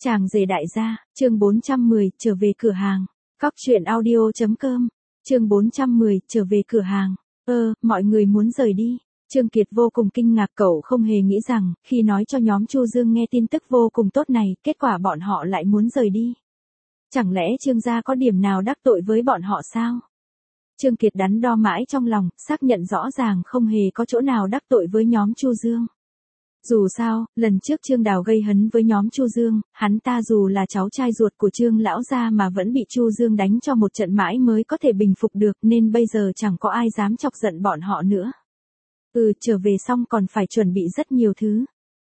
Chàng rể đại gia, chương 410, trở về cửa hàng. Cóc truyện audio.com, chương 410, trở về cửa hàng. Mọi người muốn rời đi. Trương Kiệt vô cùng kinh ngạc, cậu không hề nghĩ rằng, khi nói cho nhóm Chu Dương nghe tin tức vô cùng tốt này, kết quả bọn họ lại muốn rời đi. Chẳng lẽ Trương gia có điểm nào đắc tội với bọn họ sao? Trương Kiệt đắn đo mãi trong lòng, xác nhận rõ ràng không hề có chỗ nào đắc tội với nhóm Chu Dương. Dù sao, lần trước Trương Đào gây hấn với nhóm Chu Dương, hắn ta dù là cháu trai ruột của Trương lão gia mà vẫn bị Chu Dương đánh cho một trận mãi mới có thể bình phục được, nên bây giờ chẳng có ai dám chọc giận bọn họ nữa. Trở về xong còn phải chuẩn bị rất nhiều thứ.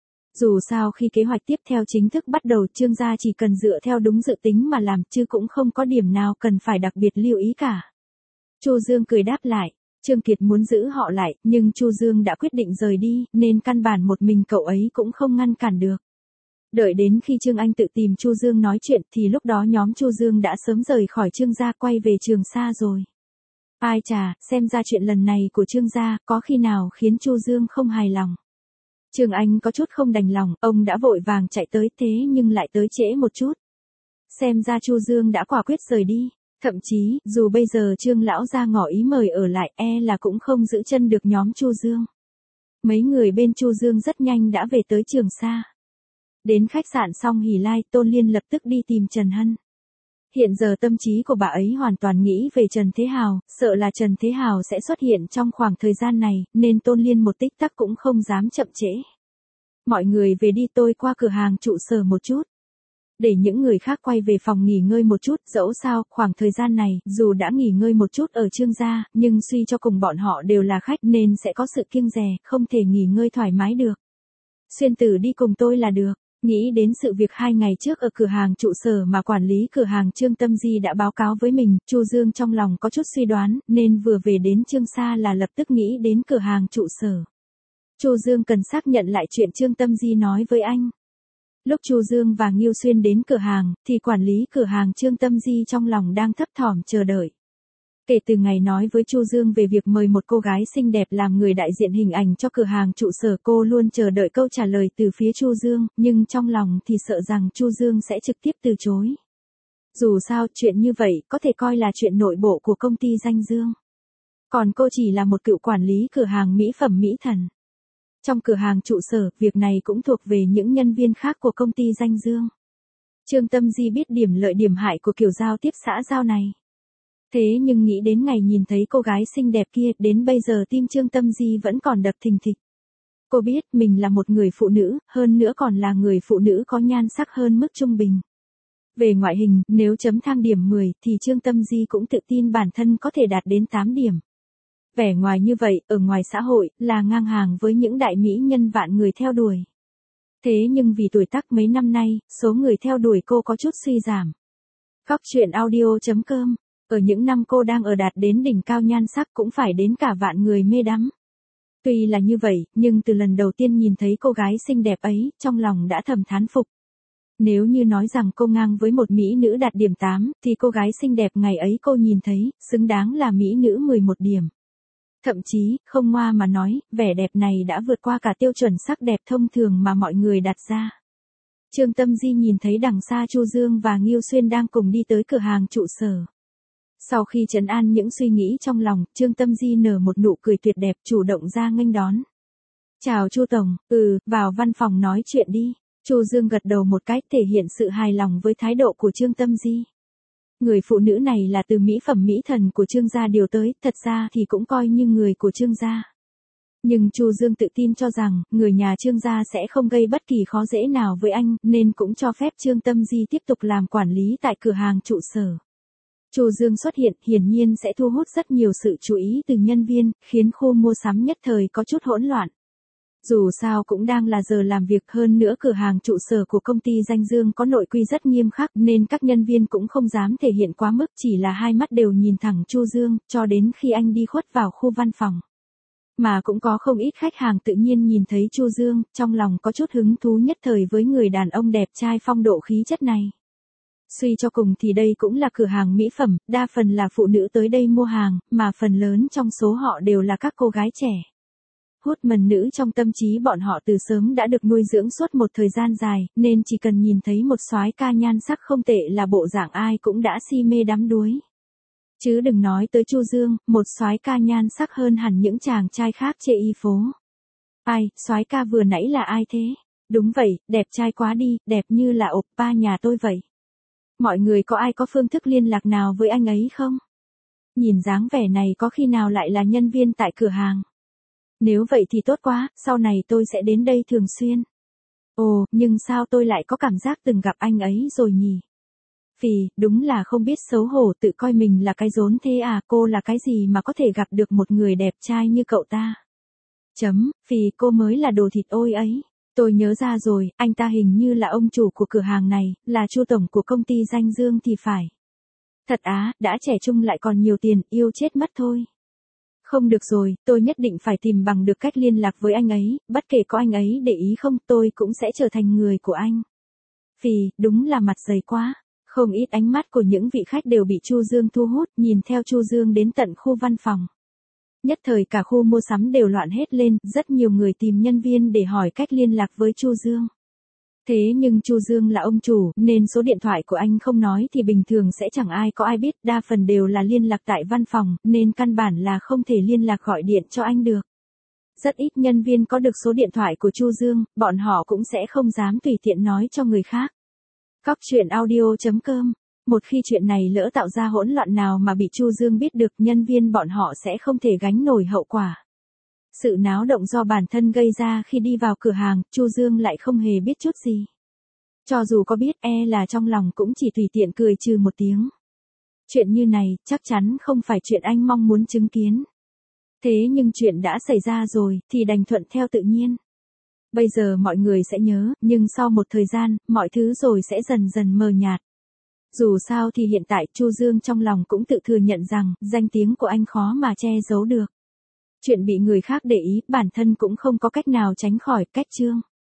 Dù sao khi kế hoạch tiếp theo chính thức bắt đầu, Trương gia chỉ cần dựa theo đúng dự tính mà làm, chứ cũng không có điểm nào cần phải đặc biệt lưu ý cả. Chu Dương cười đáp lại. Trương Kiệt muốn giữ họ lại, nhưng Chu Dương đã quyết định rời đi, nên căn bản một mình cậu ấy cũng không ngăn cản được. Đợi đến khi Trương Anh tự tìm Chu Dương nói chuyện thì lúc đó nhóm Chu Dương đã sớm rời khỏi Trương gia quay về Trường Sa rồi. Ai chà, xem ra chuyện lần này của Trương gia có khi nào khiến Chu Dương không hài lòng. Trương Anh có chút không đành lòng, ông đã vội vàng chạy tới thế nhưng lại tới trễ một chút. Xem ra Chu Dương đã quả quyết rời đi. Thậm chí, dù bây giờ Trương lão gia ngỏ ý mời ở lại, là cũng không giữ chân được nhóm Chu Dương. Mấy người bên Chu Dương rất nhanh đã về tới Trường Sa. Đến khách sạn xong Hỷ Lai, Tôn Liên lập tức đi tìm Trần Hân. Hiện giờ tâm trí của bà ấy hoàn toàn nghĩ về Trần Thế Hào, sợ là Trần Thế Hào sẽ xuất hiện trong khoảng thời gian này, nên Tôn Liên một tích tắc cũng không dám chậm trễ. Mọi người về đi, tôi qua cửa hàng trụ sở một chút. Để những người khác quay về phòng nghỉ ngơi một chút, dẫu sao, khoảng thời gian này, dù đã nghỉ ngơi một chút ở Trương gia, nhưng suy cho cùng bọn họ đều là khách nên sẽ có sự kiêng dè, không thể nghỉ ngơi thoải mái được. Xuyên Tử đi cùng tôi là được. Nghĩ đến sự việc 2 ngày trước ở cửa hàng trụ sở mà quản lý cửa hàng Trương Tâm Di đã báo cáo với mình, Chu Dương trong lòng có chút suy đoán, nên vừa về đến Trương Sa là lập tức nghĩ đến cửa hàng trụ sở. Chu Dương cần xác nhận lại chuyện Trương Tâm Di nói với anh. Lúc Chu Dương và Ngưu Xuyên đến cửa hàng, thì quản lý cửa hàng Trương Tâm Di trong lòng đang thấp thỏm chờ đợi. Kể từ ngày nói với Chu Dương về việc mời một cô gái xinh đẹp làm người đại diện hình ảnh cho cửa hàng trụ sở, cô luôn chờ đợi câu trả lời từ phía Chu Dương, nhưng trong lòng thì sợ rằng Chu Dương sẽ trực tiếp từ chối. Dù sao, chuyện như vậy có thể coi là chuyện nội bộ của công ty Danh Dương. Còn cô chỉ là một cựu quản lý cửa hàng mỹ phẩm Mỹ Thần. Trong cửa hàng trụ sở, việc này cũng thuộc về những nhân viên khác của công ty Danh Dương. Trương Tâm Di biết điểm lợi điểm hại của kiểu giao tiếp xã giao này. Thế nhưng nghĩ đến ngày nhìn thấy cô gái xinh đẹp kia, đến bây giờ tim Trương Tâm Di vẫn còn đập thình thịch. Cô biết mình là một người phụ nữ, hơn nữa còn là người phụ nữ có nhan sắc hơn mức trung bình. Về ngoại hình, nếu chấm thang điểm 10 thì Trương Tâm Di cũng tự tin bản thân có thể đạt đến 8 điểm. Vẻ ngoài như vậy, ở ngoài xã hội, là ngang hàng với những đại mỹ nhân vạn người theo đuổi. Thế nhưng vì tuổi tác mấy năm nay, số người theo đuổi cô có chút suy giảm. Cóc truyện audio.com, ở những năm cô đang ở đạt đến đỉnh cao nhan sắc cũng phải đến cả vạn người mê đắm. Tuy là như vậy, nhưng từ lần đầu tiên nhìn thấy cô gái xinh đẹp ấy, trong lòng đã thầm thán phục. Nếu như nói rằng cô ngang với một mỹ nữ đạt điểm 8, thì cô gái xinh đẹp ngày ấy cô nhìn thấy, xứng đáng là mỹ nữ 11 điểm. Thậm chí, không ngoa mà nói, vẻ đẹp này đã vượt qua cả tiêu chuẩn sắc đẹp thông thường mà mọi người đặt ra. Trương Tâm Di nhìn thấy đằng xa Chu Dương và Ngưu Xuyên đang cùng đi tới cửa hàng trụ sở. Sau khi trấn an những suy nghĩ trong lòng, Trương Tâm Di nở một nụ cười tuyệt đẹp, chủ động ra nghênh đón. Chào Chu Tổng, vào văn phòng nói chuyện đi. Chu Dương gật đầu một cái, thể hiện sự hài lòng với thái độ của Trương Tâm Di. Người phụ nữ này là từ mỹ phẩm Mỹ Thần của Trương gia điều tới, thật ra thì cũng coi như người của Trương gia. Nhưng Chu Dương tự tin cho rằng, người nhà Trương gia sẽ không gây bất kỳ khó dễ nào với anh, nên cũng cho phép Trương Tâm Di tiếp tục làm quản lý tại cửa hàng trụ sở. Chu Dương xuất hiện, hiển nhiên sẽ thu hút rất nhiều sự chú ý từ nhân viên, khiến khu mua sắm nhất thời có chút hỗn loạn. Dù sao cũng đang là giờ làm việc, hơn nữa cửa hàng trụ sở của công ty Danh Dương có nội quy rất nghiêm khắc nên các nhân viên cũng không dám thể hiện quá mức, chỉ là hai mắt đều nhìn thẳng Chu Dương, cho đến khi anh đi khuất vào khu văn phòng. Mà cũng có không ít khách hàng tự nhiên nhìn thấy Chu Dương, trong lòng có chút hứng thú nhất thời với người đàn ông đẹp trai phong độ khí chất này. Suy cho cùng thì đây cũng là cửa hàng mỹ phẩm, đa phần là phụ nữ tới đây mua hàng, mà phần lớn trong số họ đều là các cô gái trẻ. Hút mần nữ trong tâm trí bọn họ từ sớm đã được nuôi dưỡng suốt một thời gian dài, nên chỉ cần nhìn thấy một soái ca nhan sắc không tệ là bộ dạng ai cũng đã si mê đắm đuối. Chứ đừng nói tới Chu Dương, một soái ca nhan sắc hơn hẳn những chàng trai khác chê y phố. Ai, soái ca vừa nãy là ai thế? Đúng vậy, đẹp trai quá đi, đẹp như là oppa nhà tôi vậy. Mọi người có ai có phương thức liên lạc nào với anh ấy không? Nhìn dáng vẻ này có khi nào lại là nhân viên tại cửa hàng? Nếu vậy thì tốt quá, sau này tôi sẽ đến đây thường xuyên. Ồ, nhưng sao tôi lại có cảm giác từng gặp anh ấy rồi nhỉ? Phì, đúng là không biết xấu hổ, tự coi mình là cái rốn thế à, cô là cái gì mà có thể gặp được một người đẹp trai như cậu ta? Phì, cô mới là đồ thịt ôi ấy. Tôi nhớ ra rồi, anh ta hình như là ông chủ của cửa hàng này, là Chu tổng của công ty Danh Dương thì phải. Thật á, đã trẻ trung lại còn nhiều tiền, yêu chết mất thôi. Không được rồi, tôi nhất định phải tìm bằng được cách liên lạc với anh ấy, bất kể có anh ấy để ý không, tôi cũng sẽ trở thành người của anh. Phì, đúng là mặt dày quá. Không ít ánh mắt của những vị khách đều bị Chu Dương thu hút, nhìn theo Chu Dương đến tận khu văn phòng. Nhất thời cả khu mua sắm đều loạn hết lên, rất nhiều người tìm nhân viên để hỏi cách liên lạc với Chu Dương. Thế nhưng Chu Dương là ông chủ, nên số điện thoại của anh không nói thì bình thường sẽ chẳng ai có ai biết, đa phần đều là liên lạc tại văn phòng, nên căn bản là không thể liên lạc gọi điện cho anh được. Rất ít nhân viên có được số điện thoại của Chu Dương, bọn họ cũng sẽ không dám tùy tiện nói cho người khác. Cóc truyện audio.com. Một khi chuyện này lỡ tạo ra hỗn loạn nào mà bị Chu Dương biết được, nhân viên bọn họ sẽ không thể gánh nổi hậu quả. Sự náo động do bản thân gây ra khi đi vào cửa hàng, Chu Dương lại không hề biết chút gì. Cho dù có biết, là trong lòng cũng chỉ tùy tiện cười trừ một tiếng. Chuyện như này, chắc chắn không phải chuyện anh mong muốn chứng kiến. Thế nhưng chuyện đã xảy ra rồi, thì đành thuận theo tự nhiên. Bây giờ mọi người sẽ nhớ, nhưng sau một thời gian, mọi thứ rồi sẽ dần dần mờ nhạt. Dù sao thì hiện tại Chu Dương trong lòng cũng tự thừa nhận rằng, danh tiếng của anh khó mà che giấu được. Chuyện bị người khác để ý, bản thân cũng không có cách nào tránh khỏi, cách chương.